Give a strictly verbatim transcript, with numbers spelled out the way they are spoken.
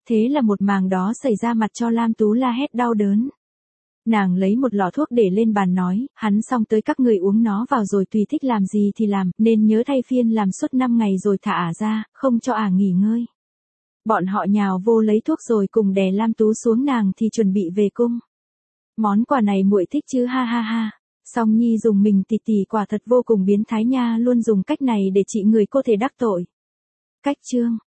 Thế là một màng đó xảy ra mặt cho Lam Tú la hét đau đớn. Nàng lấy một lọ thuốc để lên bàn nói, hắn xong tới các người uống nó vào rồi tùy thích làm gì thì làm, nên nhớ thay phiên làm suốt năm ngày rồi thả ả ra, không cho ả nghỉ ngơi. Bọn họ nhào vô lấy thuốc rồi cùng đè Lam Tú xuống, nàng thì chuẩn bị về cung. Món quà này muội thích chứ ha ha ha. Song Nhi dùng mình tỉ tỉ quả thật vô cùng biến thái nha, luôn dùng cách này để trị người cô thể đắc tội. Cách chương